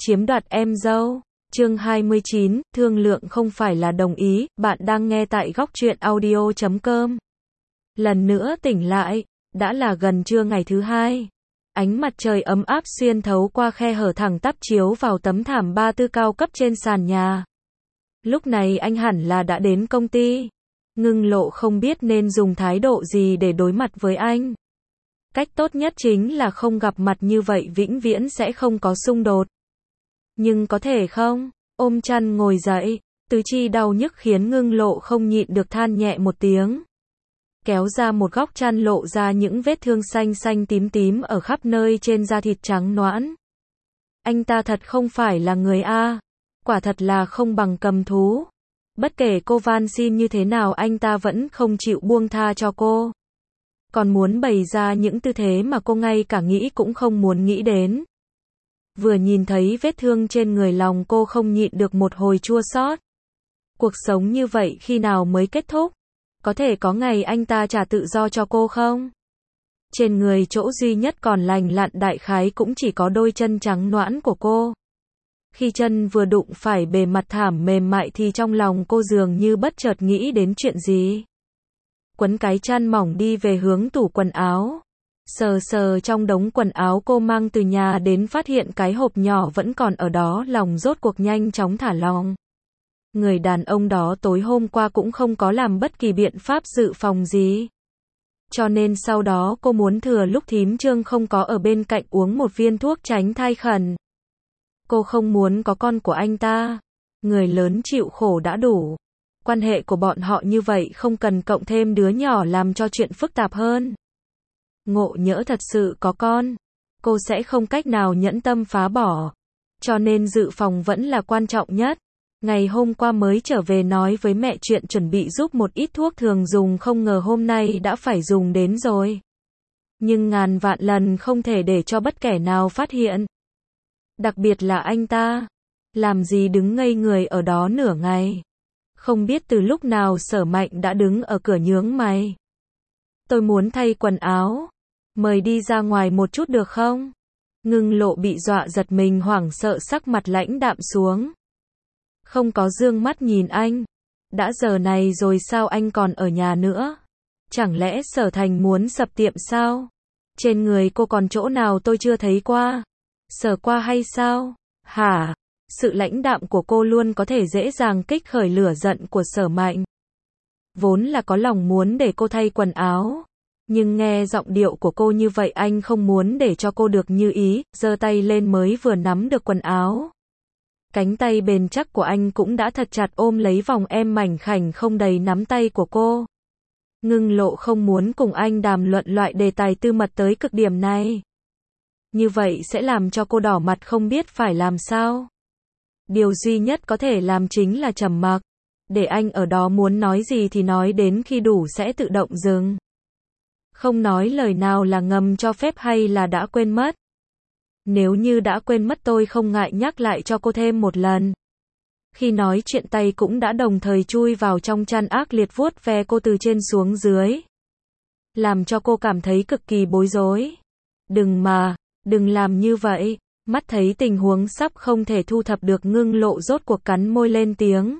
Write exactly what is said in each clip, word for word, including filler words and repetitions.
chiếm đoạt em dâu. Chương hai mươi chín, thương lượng không phải là đồng ý, bạn đang nghe tại góc truyện audio chấm com. Lần nữa tỉnh lại, đã là gần trưa ngày thứ hai. Ánh mặt trời ấm áp xuyên thấu qua khe hở thẳng tắp chiếu vào tấm thảm ba tư cao cấp trên sàn nhà. Lúc này anh hẳn là đã đến công ty. Ngưng Lộ không biết nên dùng thái độ gì để đối mặt với anh. Cách tốt nhất chính là không gặp mặt, như vậy vĩnh viễn sẽ không có xung đột. Nhưng có thể không? Ôm chăn ngồi dậy, tứ chi đau nhức khiến Ngưng Lộ không nhịn được than nhẹ một tiếng. Kéo ra một góc chăn lộ ra những vết thương xanh xanh tím tím ở khắp nơi trên da thịt trắng nõn. Anh ta thật không phải là người A. Quả thật là không bằng cầm thú. Bất kể cô van xin như thế nào anh ta vẫn không chịu buông tha cho cô. Còn muốn bày ra những tư thế mà cô ngay cả nghĩ cũng không muốn nghĩ đến. Vừa nhìn thấy vết thương trên người, lòng cô không nhịn được một hồi chua xót. Cuộc sống như vậy khi nào mới kết thúc? Có thể có ngày anh ta trả tự do cho cô không? Trên người chỗ duy nhất còn lành lặn đại khái cũng chỉ có đôi chân trắng nõn của cô. Khi chân vừa đụng phải bề mặt thảm mềm mại thì trong lòng cô dường như bất chợt nghĩ đến chuyện gì. Quấn cái chăn mỏng đi về hướng tủ quần áo. Sờ sờ trong đống quần áo cô mang từ nhà đến, phát hiện cái hộp nhỏ vẫn còn ở đó, lòng rốt cuộc nhanh chóng thả lỏng. Người đàn ông đó tối hôm qua cũng không có làm bất kỳ biện pháp dự phòng gì. Cho nên sau đó cô muốn thừa lúc thím Trương không có ở bên cạnh uống một viên thuốc tránh thai khẩn. Cô không muốn có con của anh ta. Người lớn chịu khổ đã đủ. Quan hệ của bọn họ như vậy không cần cộng thêm đứa nhỏ làm cho chuyện phức tạp hơn. Ngộ nhỡ thật sự có con, cô sẽ không cách nào nhẫn tâm phá bỏ. Cho nên dự phòng vẫn là quan trọng nhất. Ngày hôm qua mới trở về nói với mẹ chuyện chuẩn bị giúp một ít thuốc thường dùng, không ngờ hôm nay đã phải dùng đến rồi. Nhưng ngàn vạn lần không thể để cho bất kể nào phát hiện. Đặc biệt là anh ta. Làm gì đứng ngây người ở đó nửa ngày. Không biết từ lúc nào Sở Mạnh đã đứng ở cửa nhướng mày. Tôi muốn thay quần áo. Mời đi ra ngoài một chút được không? Ngưng Lộ bị dọa giật mình, hoảng sợ, sắc mặt lãnh đạm xuống. Không có dương mắt nhìn anh. Đã giờ này rồi sao anh còn ở nhà nữa? Chẳng lẽ Sở Thành muốn sập tiệm sao? Trên người cô còn chỗ nào tôi chưa thấy qua? Sờ qua hay sao? Hả? Sự lãnh đạm của cô luôn có thể dễ dàng kích khởi lửa giận của Sở Mạnh. Vốn là có lòng muốn để cô thay quần áo. Nhưng nghe giọng điệu của cô như vậy, anh không muốn để cho cô được như ý, giơ tay lên mới vừa nắm được quần áo. Cánh tay bền chắc của anh cũng đã thật chặt ôm lấy vòng em mảnh khảnh không đầy nắm tay của cô. Ngưng Lộ không muốn cùng anh đàm luận loại đề tài tư mật tới cực điểm này. Như vậy sẽ làm cho cô đỏ mặt không biết phải làm sao. Điều duy nhất có thể làm chính là trầm mặc. Để anh ở đó muốn nói gì thì nói, đến khi đủ sẽ tự động dừng. Không nói lời nào là ngầm cho phép hay là đã quên mất? Nếu như đã quên mất tôi không ngại nhắc lại cho cô thêm một lần. Khi nói chuyện tay cũng đã đồng thời chui vào trong chăn, ác liệt vuốt ve cô từ trên xuống dưới. Làm cho cô cảm thấy cực kỳ bối rối. Đừng mà, đừng làm như vậy. Mắt thấy tình huống sắp không thể thu thập được, Ngưng Lộ rốt cuộc cắn môi lên tiếng.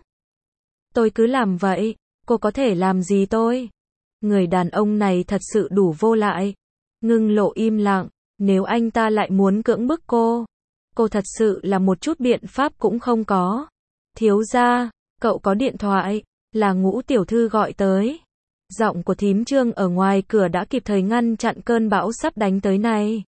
Tôi cứ làm vậy, cô có thể làm gì tôi? Người đàn ông này thật sự đủ vô lại. Ngưng Lộ im lặng. Nếu anh ta lại muốn cưỡng bức cô, cô thật sự là một chút biện pháp cũng không có. Thiếu gia, cậu có điện thoại, là Ngũ tiểu thư gọi tới. Giọng của thím Trương ở ngoài cửa đã kịp thời ngăn chặn cơn bão sắp đánh tới này.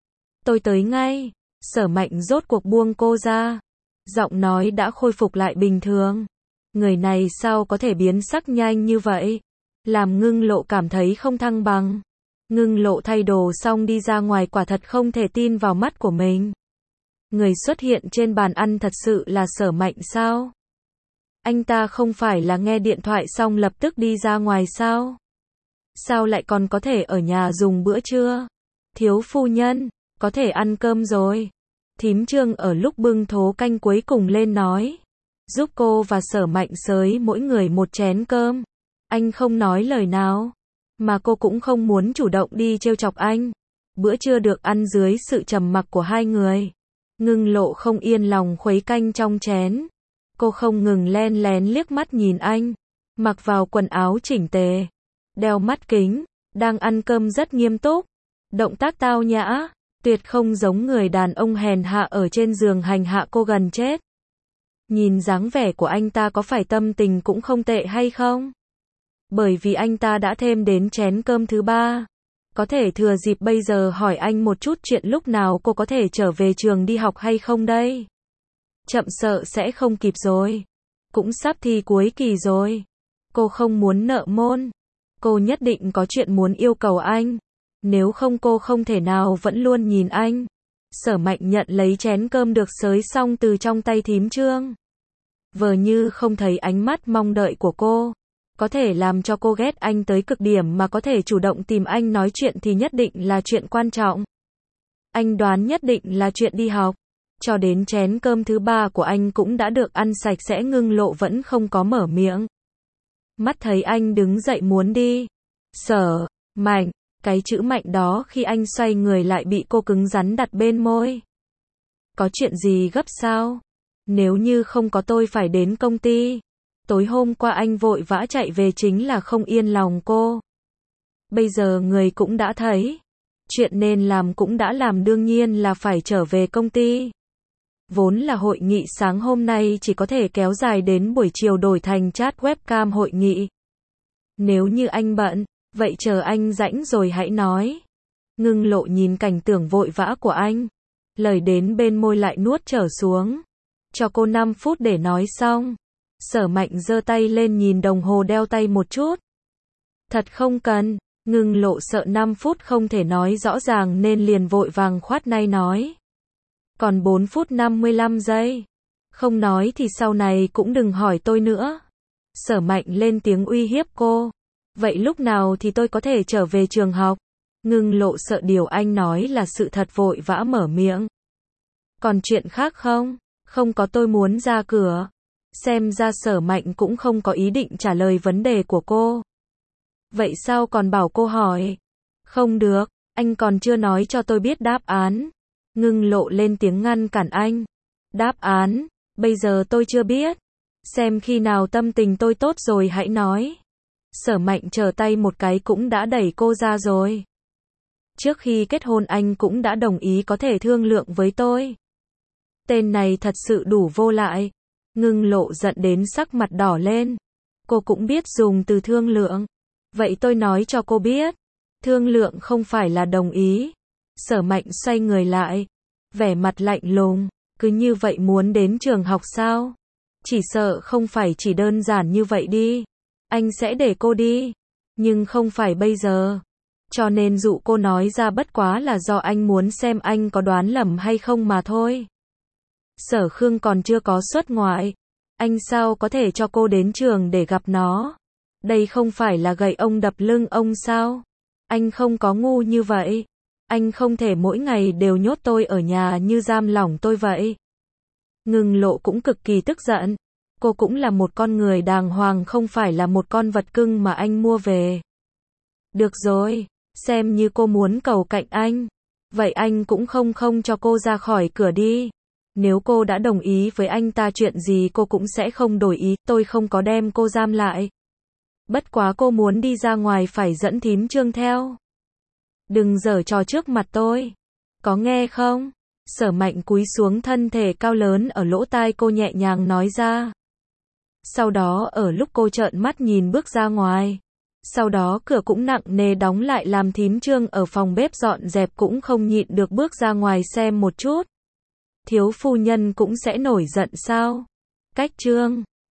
Tôi tới ngay. Sở Mạnh rốt cuộc buông cô ra. Giọng nói đã khôi phục lại bình thường. Người này sao có thể biến sắc nhanh như vậy? Làm Ngưng Lộ cảm thấy không thăng bằng. Ngưng Lộ thay đồ xong đi ra ngoài, quả thật không thể tin vào mắt của mình. Người xuất hiện trên bàn ăn thật sự là Sở Mạnh sao? Anh ta không phải là nghe điện thoại xong lập tức đi ra ngoài sao? Sao lại còn có thể ở nhà dùng bữa trưa? Thiếu phu nhân, có thể ăn cơm rồi. Thím Trương ở lúc bưng thố canh cuối cùng lên nói. Giúp cô và Sở Mạnh xới mỗi người một chén cơm. Anh không nói lời nào. Mà cô cũng không muốn chủ động đi trêu chọc anh. Bữa trưa được ăn dưới sự trầm mặc của hai người. Ngưng Lộ không yên lòng khuấy canh trong chén. Cô không ngừng len lén liếc mắt nhìn anh. Mặc vào quần áo chỉnh tề. Đeo mắt kính. Đang ăn cơm rất nghiêm túc. Động tác tao nhã. Tuyệt không giống người đàn ông hèn hạ ở trên giường hành hạ cô gần chết. Nhìn dáng vẻ của anh ta có phải tâm tình cũng không tệ hay không? Bởi vì anh ta đã thêm đến chén cơm thứ ba. Có thể thừa dịp bây giờ hỏi anh một chút chuyện lúc nào cô có thể trở về trường đi học hay không đây? Chậm sợ sẽ không kịp rồi. Cũng sắp thi cuối kỳ rồi. Cô không muốn nợ môn. Cô nhất định có chuyện muốn yêu cầu anh. Nếu không cô không thể nào vẫn luôn nhìn anh. Sở Mạnh nhận lấy chén cơm được xới xong từ trong tay thím Trương. Vờ như không thấy ánh mắt mong đợi của cô. Có thể làm cho cô ghét anh tới cực điểm mà có thể chủ động tìm anh nói chuyện thì nhất định là chuyện quan trọng. Anh đoán nhất định là chuyện đi học. Cho đến chén cơm thứ ba của anh cũng đã được ăn sạch sẽ. Ngưng Lộ vẫn không có mở miệng. Mắt thấy anh đứng dậy muốn đi. Sở Mạnh, cái chữ Mạnh đó khi anh xoay người lại bị cô cứng rắn đặt bên môi. Có chuyện gì gấp sao? Nếu như không có tôi phải đến công ty. Tối hôm qua anh vội vã chạy về chính là không yên lòng cô. Bây giờ người cũng đã thấy. Chuyện nên làm cũng đã làm, đương nhiên là phải trở về công ty. Vốn là hội nghị sáng hôm nay chỉ có thể kéo dài đến buổi chiều, đổi thành chat webcam hội nghị. Nếu như anh bận, vậy chờ anh rảnh rồi hãy nói. Ngưng Lộ nhìn cảnh tượng vội vã của anh. Lời đến bên môi lại nuốt trở xuống. Cho cô năm phút để nói xong. Sở Mạnh giơ tay lên nhìn đồng hồ đeo tay một chút. Thật không cần. Ngưng Lộ sợ năm phút không thể nói rõ ràng nên liền vội vàng khoát tay nói. Còn bốn phút năm mươi lăm giây. Không nói thì sau này cũng đừng hỏi tôi nữa. Sở Mạnh lên tiếng uy hiếp cô. Vậy lúc nào thì tôi có thể trở về trường học? Ngưng Lộ sợ điều anh nói là sự thật vội vã mở miệng. Còn chuyện khác không? Không có, tôi muốn ra cửa. Xem ra Sở Mạnh cũng không có ý định trả lời vấn đề của cô. Vậy sao còn bảo cô hỏi? Không được, anh còn chưa nói cho tôi biết đáp án. Ngưng Lộ lên tiếng ngăn cản anh. Đáp án, bây giờ tôi chưa biết. Xem khi nào tâm tình tôi tốt rồi hãy nói. Sở Mạnh trở tay một cái cũng đã đẩy cô ra rồi. Trước khi kết hôn anh cũng đã đồng ý có thể thương lượng với tôi. Tên này thật sự đủ vô lại. Ngưng Lộ giận đến sắc mặt đỏ lên. Cô cũng biết dùng từ thương lượng. Vậy tôi nói cho cô biết. Thương lượng không phải là đồng ý. Sở Mạnh xoay người lại. Vẻ mặt lạnh lùng. Cứ như vậy muốn đến trường học sao? Chỉ sợ không phải chỉ đơn giản như vậy đi. Anh sẽ để cô đi. Nhưng không phải bây giờ. Cho nên dụ cô nói ra bất quá là do anh muốn xem anh có đoán lầm hay không mà thôi. Sở Khương còn chưa có xuất ngoại. Anh sao có thể cho cô đến trường để gặp nó? Đây không phải là gậy ông đập lưng ông sao? Anh không có ngu như vậy. Anh không thể mỗi ngày đều nhốt tôi ở nhà như giam lỏng tôi vậy. Ngưng Lộ cũng cực kỳ tức giận. Cô cũng là một con người đàng hoàng, không phải là một con vật cưng mà anh mua về. Được rồi, xem như cô muốn cầu cạnh anh. Vậy anh cũng không không cho cô ra khỏi cửa đi. Nếu cô đã đồng ý với anh ta chuyện gì cô cũng sẽ không đổi ý, tôi không có đem cô giam lại. Bất quá cô muốn đi ra ngoài phải dẫn thím Trương theo. Đừng giở trò trước mặt tôi. Có nghe không? Sở Mạnh cúi xuống, thân thể cao lớn ở lỗ tai cô nhẹ nhàng nói ra. Sau đó ở lúc cô trợn mắt nhìn bước ra ngoài. Sau đó cửa cũng nặng nề đóng lại, làm thím Trương ở phòng bếp dọn dẹp cũng không nhịn được bước ra ngoài xem một chút. Thiếu phu nhân cũng sẽ nổi giận sao? Cách Trương